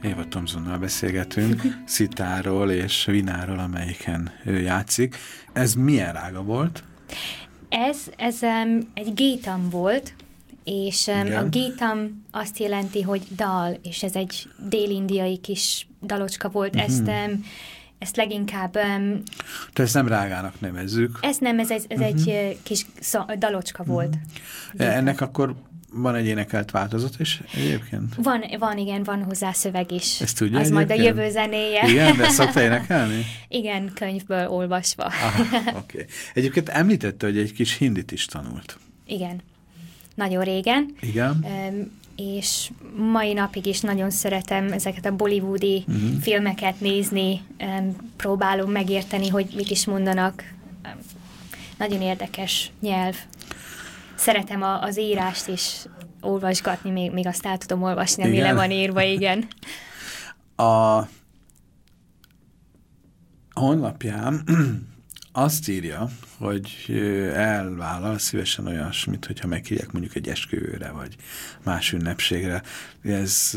Éva Thomsonnal beszélgetünk, szitáról és vináról, amelyiken ő játszik. Ez milyen rága volt? Ez, ez um, egy gétam volt, és um, a gétam azt jelenti, hogy dal, és ez egy dél-indiai kis dalocska volt. Uh-huh. Ezt, um, ezt leginkább... Um, Te ezt nem rágának nevezzük. Ez nem, ez, ez, ez uh-huh. egy uh, kis szó, dalocska uh-huh. volt. Gétam. Ennek akkor van egy énekelt változat is egyébként? Van, van, igen, van hozzá szöveg is. Ezt tudja az egyébként? majd a jövő zenéje. Igen, de szokta énekelni? Igen, könyvből olvasva. Oké. Okay. Egyébként említette, hogy egy kis hindit is tanult. Igen. Nagyon régen. Igen. Um, és mai napig is nagyon szeretem ezeket a bollywoodi uh-huh. filmeket nézni, um, próbálom megérteni, hogy mit is mondanak. Um, nagyon érdekes nyelv. Szeretem a, az írást is olvasgatni, még, még azt el tudom olvasni, ami le van írva, igen. A honlapján azt írja, hogy elvállal szívesen olyasmit, hogyha meghívják mondjuk egy esküvőre, vagy más ünnepségre. Ez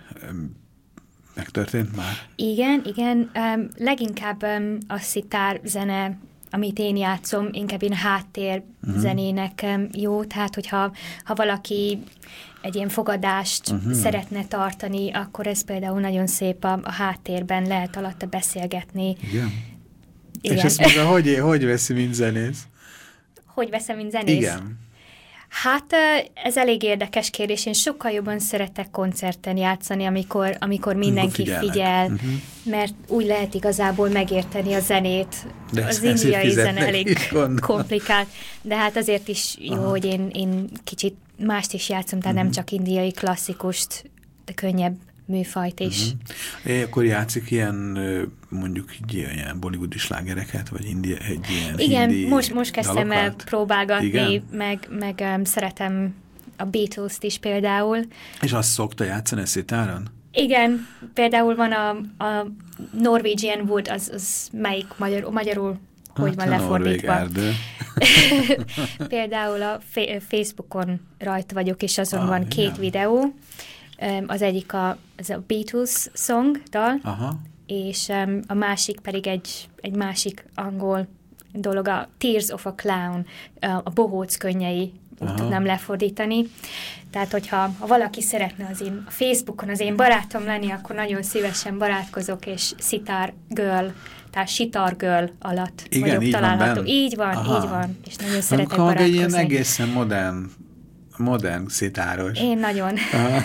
megtörtént már? Igen, igen. Um, leginkább um, a szitár zene, amit én játszom, inkább én háttér uh-huh. zenének um, jó, tehát hogyha ha valaki egy ilyen fogadást uh-huh. szeretne tartani, akkor ez például nagyon szép a, a háttérben, lehet alatta beszélgetni. Igen. Igen. És ezt maga hogy, hogy veszi, mint zenész? Hogy veszem, mint zenész? Igen. Hát ez elég érdekes kérdés. Én sokkal jobban szeretek koncerten játszani, amikor, amikor mindenki figyel, uh-huh. mert úgy lehet igazából megérteni a zenét. De az indiai zene elég komplikált, de hát azért is jó, aha. hogy én, én kicsit mást is játszom, tehát uh-huh. nem csak indiai klasszikust, de könnyebb műfajt is. Uh-huh. É, akkor játszik ilyen, mondjuk ilyen bollywoodi slágereket, vagy india, egy ilyen igen, hindi most, most kezdtem dalokat? el próbálgatni, igen? meg, meg um, szeretem a Beatles-t is például. És azt szokta játszani a szitáron? Igen, például van a, a Norwegian Wood, az, az melyik magyar, magyarul, hogy hát van lefordítva. Például a Facebookon rajta vagyok, és azon ah, van két igen. videó. Az egyik a, az a Beatles song dal, aha. és um, a másik pedig egy, egy másik angol dolog, a Tears of a Clown, a bohóc könnyei, úgy tudnám lefordítani. Tehát, hogyha ha valaki szeretne az én a Facebookon az én barátom lenni, akkor nagyon szívesen barátkozok, és Sitar Girl, tehát Sitar Girl alatt igen, vagyok így található. Van így van, aha. így van, és nagyon szeretek barátkozni. Egy ilyen egészen modern modern szitáros. Én nagyon.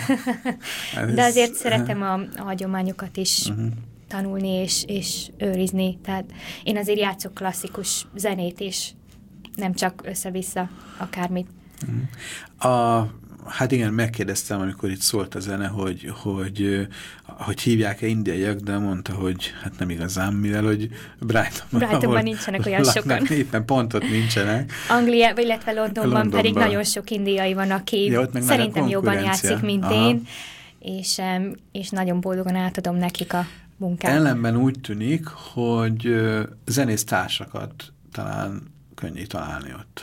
De azért szeretem a, a hagyományokat is uh-huh. tanulni és, és őrizni. Tehát én azért játszok klasszikus zenét is, nem csak össze-vissza akármit. Uh-huh. A, hát igen, megkérdeztem, amikor itt szólt a zene, hogy, hogy, hogy hívják-e indiaiak, de mondta, hogy hát nem igazán, mivel hogy Brightonban, Brightonban nincsenek olyan sokan. Éppen pont ott nincsenek. Angliában, illetve Londonban, Londonban pedig nagyon sok indiai van, aki ja, szerintem jobban játszik, mint aha. én, és, és nagyon boldogan átadom nekik a munkát. Ellenben úgy tűnik, hogy zenésztársakat talán könnyű találni ott.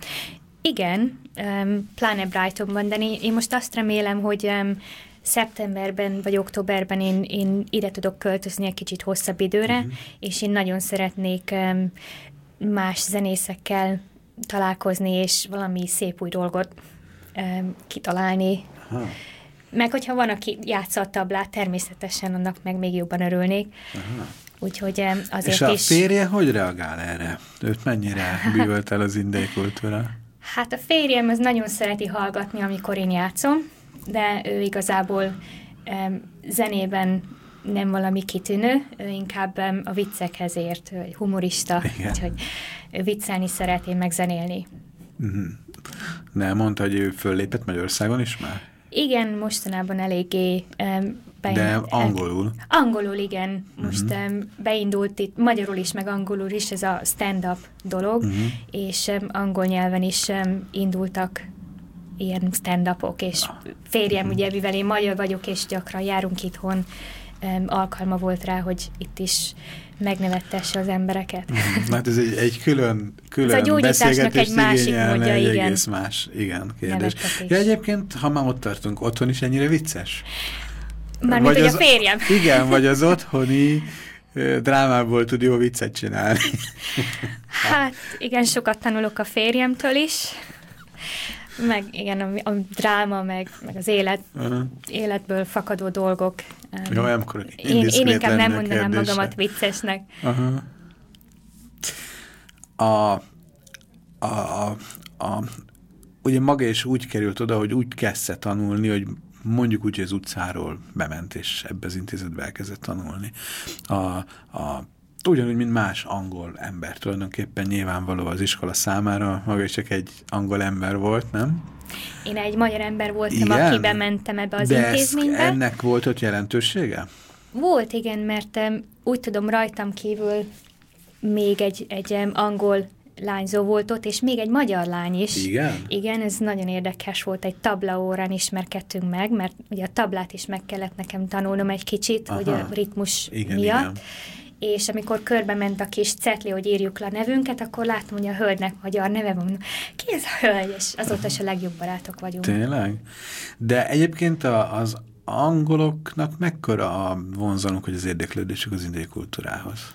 Igen, um, pláne Brightonban, de én most azt remélem, hogy um, szeptemberben vagy októberben én, én ide tudok költözni egy kicsit hosszabb időre, uh-huh. és én nagyon szeretnék um, más zenészekkel találkozni, és valami szép új dolgot um, kitalálni. Aha. Meg hogyha van, aki játsza a tablát, természetesen annak meg még jobban örülnék. Aha. Úgyhogy um, azért és a is... férje hogy reagál erre? Őt mennyire bűvölt el az indiai kultúra? Hát a férjem az nagyon szereti hallgatni, amikor én játszom, de ő igazából um, zenében nem valami kitűnő, ő inkább um, a viccekhez ért, ő egy humorista, igen. úgyhogy ő viccelni szeret, én meg zenélni. Mm-hmm. De mondta, hogy ő föllépett Magyarországon is már? Igen, mostanában eléggé... Um, De angolul? Angolul, igen. Most uh-huh. um, beindult itt, magyarul is, meg angolul is ez a stand-up dolog, uh-huh. és um, angol nyelven is um, indultak ilyen stand-upok, és férjem, uh-huh. ugye, mivel én magyar vagyok, és gyakran járunk itthon, um, alkalma volt rá, hogy itt is megnevettesse az embereket. Uh-huh. Hát ez egy, egy külön, külön beszélgetés egy másik módja, egy igen. egész más, igen, kérdés. Ja, egyébként, ha már ott tartunk, otthon is ennyire vicces? Mármint, hogy a férjem. Igen, vagy az otthoni drámából tud jó viccet csinálni. Hát igen, sokat tanulok a férjemtől is. Meg igen, a, a dráma, meg, meg az élet, uh-huh. életből fakadó dolgok. Jó, amikor én, én inkább nem mondanám kérdése. Magamat viccesnek. Uh-huh. A, a, a, a, ugye maga is úgy került oda, hogy úgy kezdte tanulni, hogy mondjuk úgy, hogy az utcáról bement, és ebbe az intézetbe elkezdett tanulni. A, a Ugyanúgy, mint más angol ember tulajdonképpen nyilvánvaló az iskola számára, maga is csak egy angol ember volt, nem? Én egy magyar ember voltam, igen? Aki bementem ebbe az de intézménybe. De ennek volt ott jelentősége? Volt, igen, mert um, úgy tudom, rajtam kívül még egy, egy um, angol lányzó volt ott, és még egy magyar lány is. Igen? Igen, ez nagyon érdekes volt, egy tablaórán ismerkedtünk meg, mert ugye a tablát is meg kellett nekem tanulnom egy kicsit, aha. Hogy a ritmus igen, miatt. Igen. És amikor körbe ment a kis cetli, hogy írjuk le a nevünket, akkor láttam, hogy a hölgynek magyar neve van. Ki ez a hölgy? És azóta is a legjobb barátok vagyunk. Tényleg? De egyébként a, az angoloknak mekkora a vonzalunk, hogy az érdeklődésük az indiai kultúrához?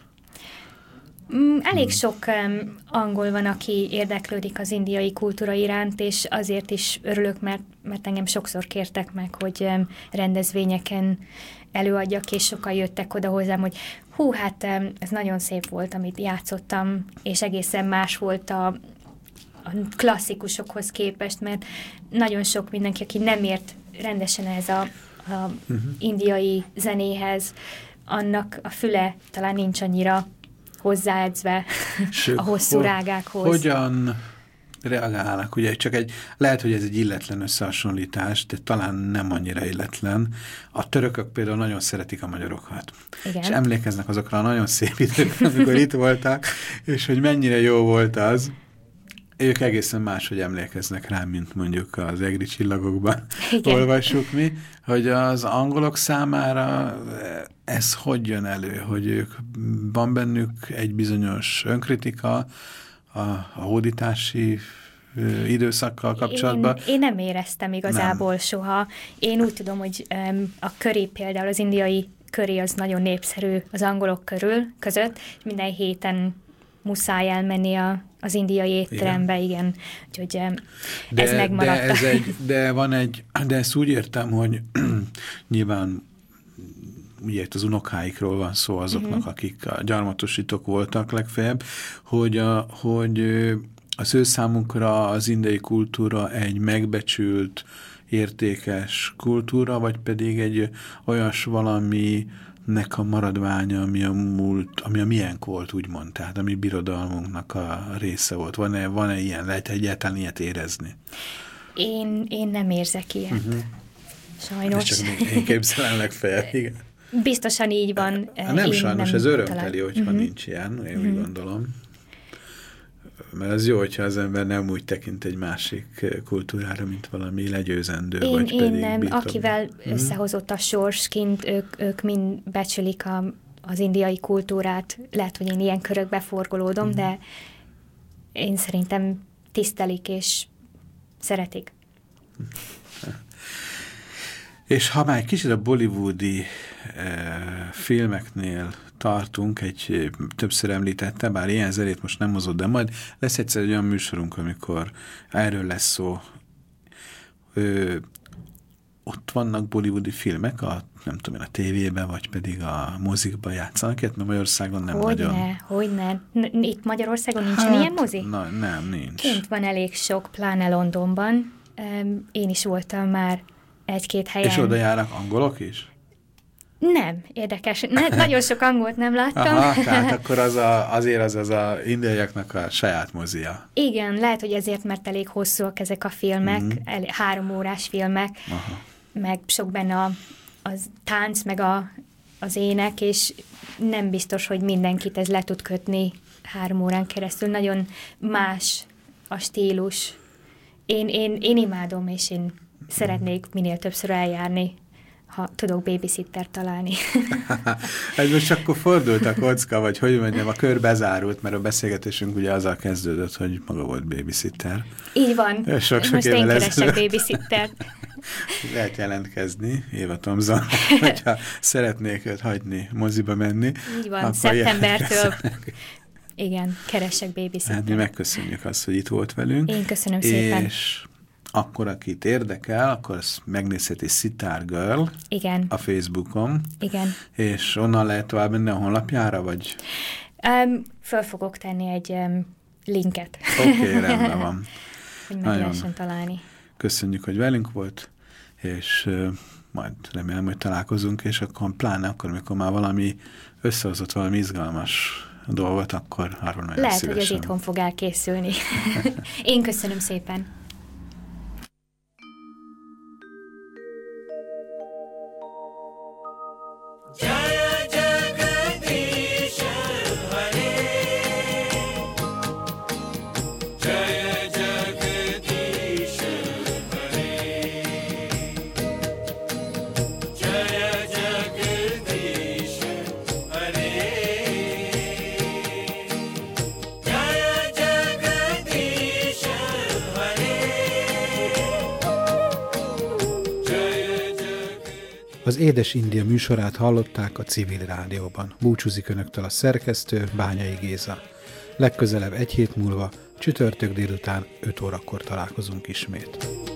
Mm, elég sok um, angol van, aki érdeklődik az indiai kultúra iránt, és azért is örülök, mert, mert engem sokszor kértek meg, hogy um, rendezvényeken előadjak, és sokan jöttek oda hozzám, hogy hú, hát ez nagyon szép volt, amit játszottam, és egészen más volt a, a klasszikusokhoz képest, mert nagyon sok mindenki, aki nem ért rendesen ez a, a uh-huh. indiai zenéhez, annak a füle talán nincs annyira hozzáedzve a hosszú ho- rágákhoz. Hogyan reagálnak? Ugye csak egy, lehet, hogy ez egy illetlen összehasonlítás, de talán nem annyira illetlen. A törökök például nagyon szeretik a magyarokat. Igen. És emlékeznek azokra a nagyon szép időkre, amikor itt voltak, és hogy mennyire jó volt az. Ők egészen máshogy emlékeznek rá, mint mondjuk az egri csillagokban igen. olvassuk mi, hogy az angolok számára ez hogy jön elő, hogy ők van bennük egy bizonyos önkritika, a, a hódítási ö, időszakkal kapcsolatban. Én, én nem éreztem igazából nem. soha. Én úgy tudom, hogy um, a köri például az indiai köri az nagyon népszerű az angolok körül, között. Minden héten muszáj elmenni a, az indiai étterembe, igen. igen. Úgyhogy um, de, ez megmaradt. De, ez egy, de van egy, de ezt úgy értem, hogy nyilván ugye itt az unokáikról van szó azoknak, uh-huh. akik a gyarmatosítók voltak legfeljebb, hogy, a, hogy az ő számunkra az indiai kultúra egy megbecsült, értékes kultúra, vagy pedig egy olyas valaminek a maradványa, ami a múlt, ami a miénk volt, úgymond, tehát a mi birodalmunknak a része volt. Van-e, van-e ilyen? Lehet egyáltalán ilyet érezni? Én, én nem érzek ilyet. Uh-huh. Sajnos. De csak én képzelem legfeljebb, igen. Biztosan így van. Hát nem én sajnos, nem ez örömteli, hogyha uh-huh. nincs ilyen, én uh-huh. úgy gondolom. Mert az jó, hogyha az ember nem úgy tekint egy másik kultúrára, mint valami legyőzendő, én, vagy én pedig nem, bitom. Akivel uh-huh. összehozott a sorskint, ők, ők mind becsülik a, az indiai kultúrát. Lehet, hogy én ilyen körökbe forgolódom, uh-huh. de én szerintem tisztelik és szeretik. Uh-huh. És ha már egy kicsit a bollywoodi eh, filmeknél tartunk, egy többször említette, bár ilyen zenét most nem hozott, de majd lesz egyszer egy olyan műsorunk, amikor erről lesz szó. Ö, ott vannak bollywoodi filmek, a, nem tudom én, a tévében, vagy pedig a mozikban játszanak, mert Magyarországon nem hogyne, nagyon. Hogyne, hogyne. Itt Magyarországon nincsen hát, ilyen mozi? Na, nem, nincs. Kint van elég sok, pláne Londonban. Én is voltam már egy-két helyen. És oda járnak angolok is? Nem, érdekes. Ne, nagyon sok angolt nem láttam. Aha, tehát akkor az a, azért az az a indiaiaknak a saját mozia. Igen, lehet, hogy ezért, mert elég hosszúak ezek a filmek, mm-hmm. elég, három órás filmek, aha. meg sok benne a, az tánc, meg a, az ének, és nem biztos, hogy mindenkit ez le tud kötni három órán keresztül. Nagyon más a stílus. Én, én, én imádom, és én szeretnék minél többször eljárni, ha tudok babysittert találni. Ez most akkor fordult a kocka, vagy hogy mondjam, a kör bezárult, mert a beszélgetésünk ugye azzal kezdődött, hogy maga volt babysitter. Így van. Sok, sok most én keresek babysittert. Lehet jelentkezni, Éva Thomson, hogyha szeretnék őt hagyni moziba menni. Így van, szeptembertől. Igen, keresek babysittert. Hát mi megköszönjük azt, hogy itt volt velünk. Én köszönöm szépen. És akkor, akit érdekel, akkor azt megnézheti Sitar Girl. Igen. A Facebookon. Igen. És onnan lehet tovább menni a honlapjára, vagy? Um, föl fogok tenni egy um, linket. Oké, okay, rendben van. Hogy meg lehessen találni. Köszönjük, hogy velünk volt, és uh, majd remélem, hogy találkozunk, és akkor pláne akkor, amikor már valami összehozott valami izgalmas dolgot, akkor arról nagyon lehet, szívesen. hogy az itthon fog elkészülni. Én köszönöm szépen. Az Édes India műsorát hallották a Civil Rádióban. Búcsúzik önöktől a szerkesztő, Bányai Géza. Legközelebb egy hét múlva, csütörtök délután öt órakor találkozunk ismét.